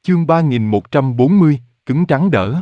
Chương 3140, cứng rắn đỡ.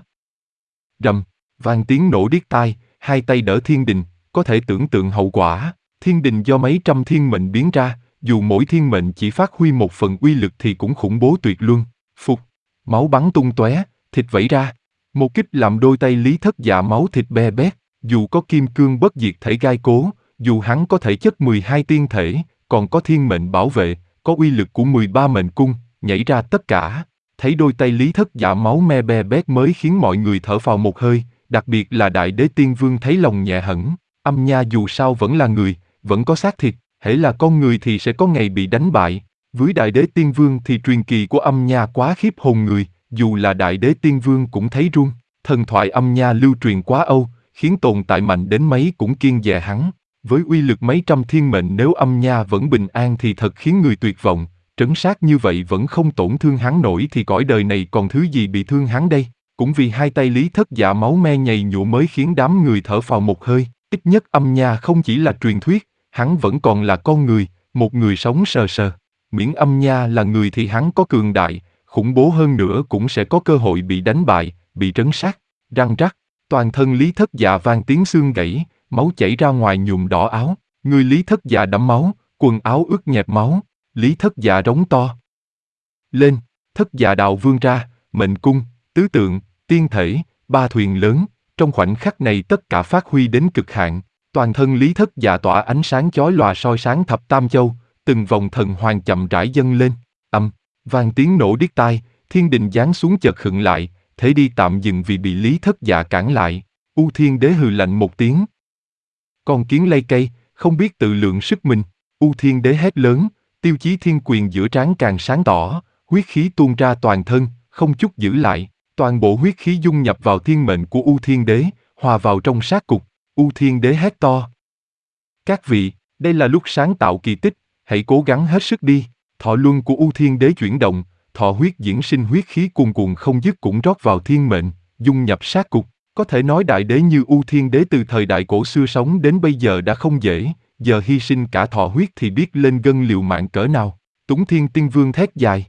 Rầm, vang tiếng nổ điếc tai, hai tay đỡ thiên đình, có thể tưởng tượng hậu quả. Thiên đình do mấy trăm thiên mệnh biến ra, dù mỗi thiên mệnh chỉ phát huy một phần uy lực thì cũng khủng bố tuyệt luân. Phục, máu bắn tung tóe, thịt vẩy ra. Một kích làm đôi tay Lý Thất Dạ máu thịt be bét, dù có kim cương bất diệt thể gai cố, dù hắn có thể chất 12 tiên thể, còn có thiên mệnh bảo vệ, có uy lực của 13 mệnh cung, nhảy ra tất cả. Thấy đôi tay Lý Thất Dạ máu me be bét mới khiến mọi người thở phào một hơi, đặc biệt là Đại Đế Tiên Vương thấy lòng nhẹ hẳn. Âm Nha dù sao vẫn là người, vẫn có xác thịt, hễ là con người thì sẽ có ngày bị đánh bại. Với Đại Đế Tiên Vương thì truyền kỳ của Âm Nha quá khiếp hồn người, dù là Đại Đế Tiên Vương cũng thấy run. Thần thoại Âm Nha lưu truyền quá âu, khiến tồn tại mạnh đến mấy cũng kiêng dè hắn. Với uy lực mấy trăm thiên mệnh nếu Âm Nha vẫn bình an thì thật khiến người tuyệt vọng. Trấn sát như vậy vẫn không tổn thương hắn nổi thì cõi đời này còn thứ gì bị thương hắn đây. Cũng vì hai tay Lý Thất Dạ máu me nhầy nhụa mới khiến đám người thở phào một hơi. Ít nhất Âm Nha không chỉ là truyền thuyết, hắn vẫn còn là con người, một người sống sờ sờ. Miễn Âm Nha là người thì hắn có cường đại, khủng bố hơn nữa cũng sẽ có cơ hội bị đánh bại, bị trấn sát. Răng rắc, toàn thân Lý Thất Dạ vang tiếng xương gãy, máu chảy ra ngoài nhuộm đỏ áo. Người Lý Thất Dạ đẫm máu, quần áo ướt nhẹp máu. Lý Thất Dạ rống to lên, Thất Dạ đạo vươn ra, mệnh cung, tứ tượng, tiên thể, ba thuyền lớn. Trong khoảnh khắc này tất cả phát huy đến cực hạn. Toàn thân Lý Thất Dạ tỏa ánh sáng chói lòa soi sáng thập tam châu, từng vòng thần hoàng chậm rãi dâng lên. Vang tiếng nổ điếc tai, thiên đình giáng xuống chợt khựng lại, thế đi tạm dừng vì bị Lý Thất Dạ cản lại. U Thiên Đế hừ lạnh một tiếng. Con kiến lay cây, không biết tự lượng sức mình. U Thiên Đế hét lớn, tiêu chí thiên quyền giữa trán càng sáng tỏ, huyết khí tuôn ra toàn thân, không chút giữ lại. Toàn bộ huyết khí dung nhập vào thiên mệnh của U Thiên Đế, hòa vào trong sát cục. U Thiên Đế hét to. Các vị, đây là lúc sáng tạo kỳ tích, hãy cố gắng hết sức đi. Thọ luân của U Thiên Đế chuyển động, thọ huyết diễn sinh huyết khí cuồn cuộn không dứt cũng rót vào thiên mệnh, dung nhập sát cục. Có thể nói đại đế như U Thiên Đế từ thời đại cổ xưa sống đến bây giờ đã không dễ, giờ hy sinh cả thọ huyết thì biết lên gân liều mạng cỡ nào. Túng Thiên Tiên Vương thét dài.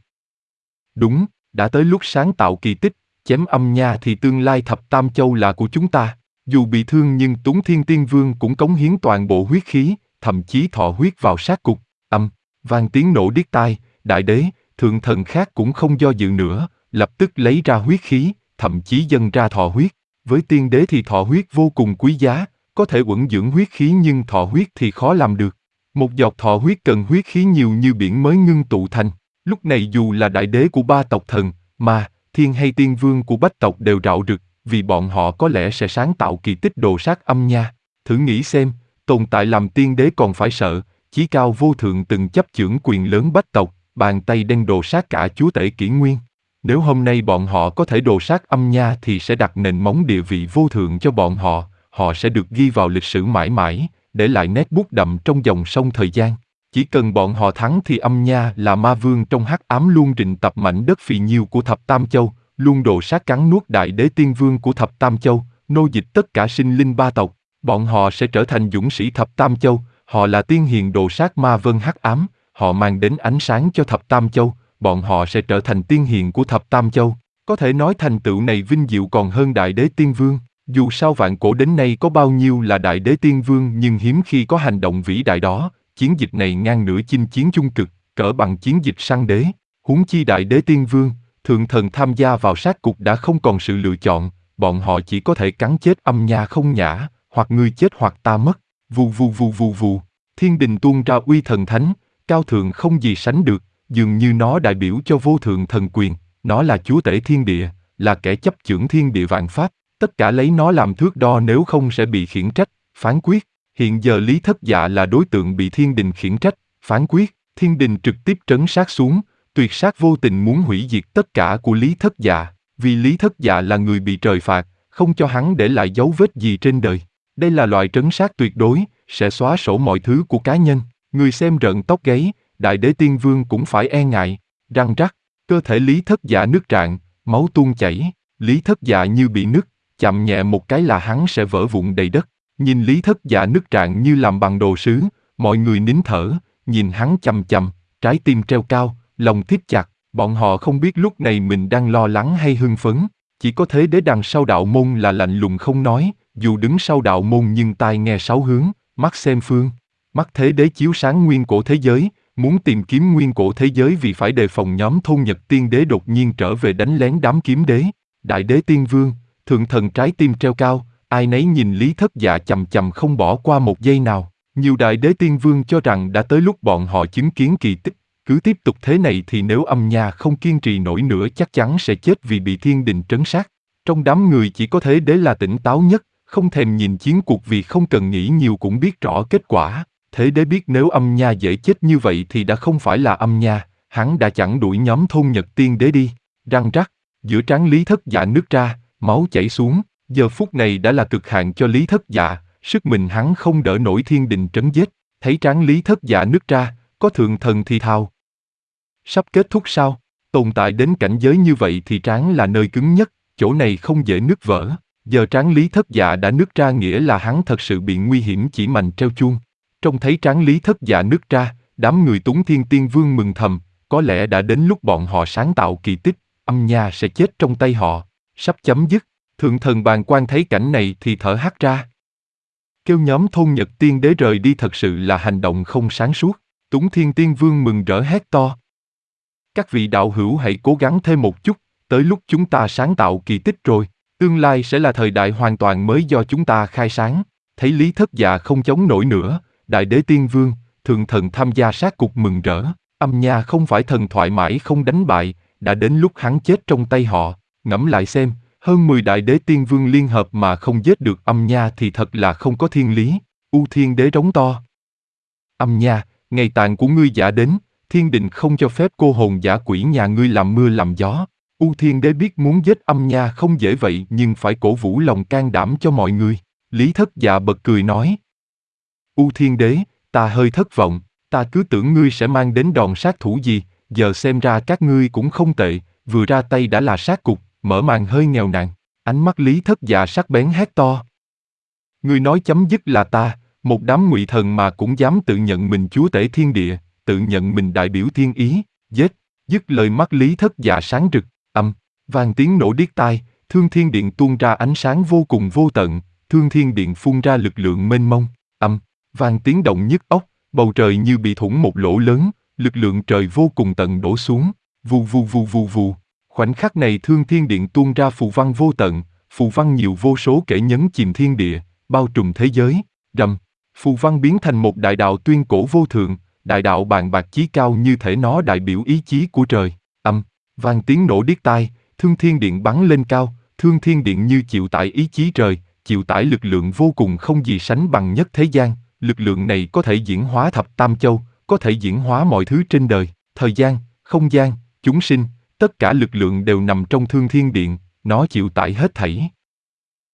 Đúng, đã tới lúc sáng tạo kỳ tích, chém Âm Nha thì tương lai thập tam châu là của chúng ta. Dù bị thương nhưng Túng Thiên Tiên Vương cũng cống hiến toàn bộ huyết khí, thậm chí thọ huyết vào sát cục. Vang tiếng nổ điếc tai, đại đế, thượng thần khác cũng không do dự nữa, lập tức lấy ra huyết khí, thậm chí dâng ra thọ huyết. Với tiên đế thì thọ huyết vô cùng quý giá, có thể uẩn dưỡng huyết khí nhưng thọ huyết thì khó làm được. Một giọt thọ huyết cần huyết khí nhiều như biển mới ngưng tụ thành. Lúc này dù là đại đế của ba tộc thần, mà, thiên hay tiên vương của bách tộc đều rạo rực, vì bọn họ có lẽ sẽ sáng tạo kỳ tích đồ sát Âm Nha. Thử nghĩ xem, tồn tại làm tiên đế còn phải sợ, chí cao vô thượng từng chấp chưởng quyền lớn bách tộc, bàn tay đen đồ sát cả chúa tể kỷ nguyên. Nếu hôm nay bọn họ có thể đồ sát Âm Nha thì sẽ đặt nền móng địa vị vô thượng cho bọn họ sẽ được ghi vào lịch sử mãi mãi, để lại nét bút đậm trong dòng sông thời gian. Chỉ cần bọn họ thắng thì Âm Nha là ma vương trong hắc ám luôn rình tập mảnh đất phì nhiêu của thập tam châu, luôn đồ sát cắn nuốt đại đế tiên vương của thập tam châu, nô dịch tất cả sinh linh ba tộc. Bọn họ sẽ trở thành dũng sĩ thập tam châu, họ là tiên hiền đồ sát ma vân hắc ám, họ mang đến ánh sáng cho thập tam châu, bọn họ sẽ trở thành tiên hiền của thập tam châu. Có thể nói thành tựu này vinh diệu còn hơn đại đế tiên vương. Dù sao vạn cổ đến nay có bao nhiêu là đại đế tiên vương nhưng hiếm khi có hành động vĩ đại đó. Chiến dịch này ngang ngửa chinh chiến chung cực, cỡ bằng chiến dịch săn đế. Huống chi đại đế tiên vương, thượng thần tham gia vào sát cục đã không còn sự lựa chọn, bọn họ chỉ có thể cắn chết Âm Nha không nhã, hoặc ngươi chết hoặc ta mất. Vù vù vù vù vù, thiên đình tuôn ra uy thần thánh, cao thượng không gì sánh được, dường như nó đại biểu cho vô thượng thần quyền, nó là chúa tể thiên địa, là kẻ chấp chưởng thiên địa vạn pháp, tất cả lấy nó làm thước đo nếu không sẽ bị khiển trách, phán quyết. Hiện giờ Lý Thất Dạ là đối tượng bị thiên đình khiển trách, phán quyết, thiên đình trực tiếp trấn sát xuống, tuyệt sát vô tình muốn hủy diệt tất cả của Lý Thất Dạ, vì Lý Thất Dạ là người bị trời phạt, không cho hắn để lại dấu vết gì trên đời. Đây là loại trấn sát tuyệt đối, sẽ xóa sổ mọi thứ của cá nhân, người xem rợn tóc gáy, đại đế tiên vương cũng phải e ngại. Răng rắc, cơ thể Lý Thất Dạ nứt rạn, máu tuôn chảy, Lý Thất Dạ như bị nứt, chạm nhẹ một cái là hắn sẽ vỡ vụn đầy đất. Nhìn Lý Thất Dạ nứt rạn như làm bằng đồ sứ, mọi người nín thở, nhìn hắn chằm chằm, trái tim treo cao, lòng thít chặt. Bọn họ không biết lúc này mình đang lo lắng hay hưng phấn, chỉ có Thế Đế đằng sau đạo môn là lạnh lùng không nói, dù đứng sau đạo môn nhưng tai nghe sáu hướng, mắt xem phương. Mắt Thế Đế chiếu sáng nguyên cổ thế giới, muốn tìm kiếm nguyên cổ thế giới vì phải đề phòng nhóm Thôn Nhật Tiên Đế đột nhiên trở về đánh lén đám kiếm đế. Đại Đế Tiên Vương, thượng thần trái tim treo cao, ai nấy nhìn Lý Thất Dạ chằm chằm không bỏ qua một giây nào. Nhiều Đại Đế Tiên Vương cho rằng đã tới lúc bọn họ chứng kiến kỳ tích. Cứ tiếp tục thế này thì nếu Âm Nha không kiên trì nổi nữa chắc chắn sẽ chết vì bị thiên đình trấn sát. Trong đám người chỉ có Thế Đế là tỉnh táo nhất, không thèm nhìn chiến cuộc vì không cần nghĩ nhiều cũng biết rõ kết quả. Thế Đế biết nếu Âm Nha dễ chết như vậy thì đã không phải là Âm Nha, hắn đã chẳng đuổi nhóm Thôn Nhật Tiên Đế đi. Răng rắc, giữa trán Lý Thất Dạ nứt ra, máu chảy xuống, giờ phút này đã là cực hạn cho Lý Thất Dạ, sức mình hắn không đỡ nổi thiên đình trấn giết. Thấy trán Lý Thất Dạ nứt ra, có thượng thần thì thào. Sắp kết thúc sao? Tồn tại đến cảnh giới như vậy thì trán là nơi cứng nhất, chỗ này không dễ nứt vỡ. Giờ trán Lý Thất Dạ đã nứt ra nghĩa là hắn thật sự bị nguy hiểm chỉ mành treo chuông. Trông thấy trán Lý Thất Dạ nứt ra, đám người Túng Thiên Tiên Vương mừng thầm, có lẽ đã đến lúc bọn họ sáng tạo kỳ tích, Âm Nha sẽ chết trong tay họ. Sắp chấm dứt, thượng thần Bàng Quan thấy cảnh này thì thở hắt ra. Kêu nhóm Thôn Nhật Tiên Đế rời đi thật sự là hành động không sáng suốt. Túng Thiên Tiên Vương mừng rỡ hét to. Các vị đạo hữu hãy cố gắng thêm một chút, tới lúc chúng ta sáng tạo kỳ tích rồi, tương lai sẽ là thời đại hoàn toàn mới do chúng ta khai sáng. Thấy Lý Thất Dạ không chống nổi nữa, Đại Đế Tiên Vương, thượng thần tham gia sát cục mừng rỡ. Âm Nha không phải thần thoại mãi không đánh bại, đã đến lúc hắn chết trong tay họ. Ngẫm lại xem, hơn 10 Đại Đế Tiên Vương liên hợp mà không giết được Âm Nha thì thật là không có thiên lý. U Thiên Đế rống to. Âm Nha, ngày tàn của ngươi giả đến, thiên đình không cho phép cô hồn giả quỷ nhà ngươi làm mưa làm gió. U Thiên Đế biết muốn giết Âm Nha không dễ vậy nhưng phải cổ vũ lòng can đảm cho mọi người. Lý Thất Dạ bật cười nói. U Thiên Đế, ta hơi thất vọng, ta cứ tưởng ngươi sẽ mang đến đòn sát thủ gì, giờ xem ra các ngươi cũng không tệ, vừa ra tay đã là sát cục, mở màn hơi nghèo nàn. Ánh mắt Lý Thất Dạ sắc bén hét to. Ngươi nói chấm dứt là ta, một đám ngụy thần mà cũng dám tự nhận mình chúa tể thiên địa, tự nhận mình đại biểu thiên ý, giết. Dứt lời mắt Lý Thất Dạ sáng rực, vang tiếng nổ điếc tai, Thương Thiên Điện tuôn ra ánh sáng vô cùng vô tận, Thương Thiên Điện phun ra lực lượng mênh mông, vang tiếng động nhức óc, bầu trời như bị thủng một lỗ lớn, lực lượng trời vô cùng tận đổ xuống, vù vù vù vù vù. Khoảnh khắc này Thương Thiên Điện tuôn ra phù văn vô tận, phù văn nhiều vô số kể nhấn chìm thiên địa, bao trùm thế giới. Rầm, phù văn biến thành một đại đạo tuyên cổ vô thượng, đại đạo bàn bạc chí cao như thể nó đại biểu ý chí của trời. Vang tiếng nổ điếc tai, Thương Thiên Điện bắn lên cao, Thương Thiên Điện như chịu tải ý chí trời, chịu tải lực lượng vô cùng không gì sánh bằng nhất thế gian. Lực lượng này có thể diễn hóa thập tam châu, có thể diễn hóa mọi thứ trên đời, thời gian, không gian, chúng sinh, tất cả lực lượng đều nằm trong Thương Thiên Điện, nó chịu tải hết thảy.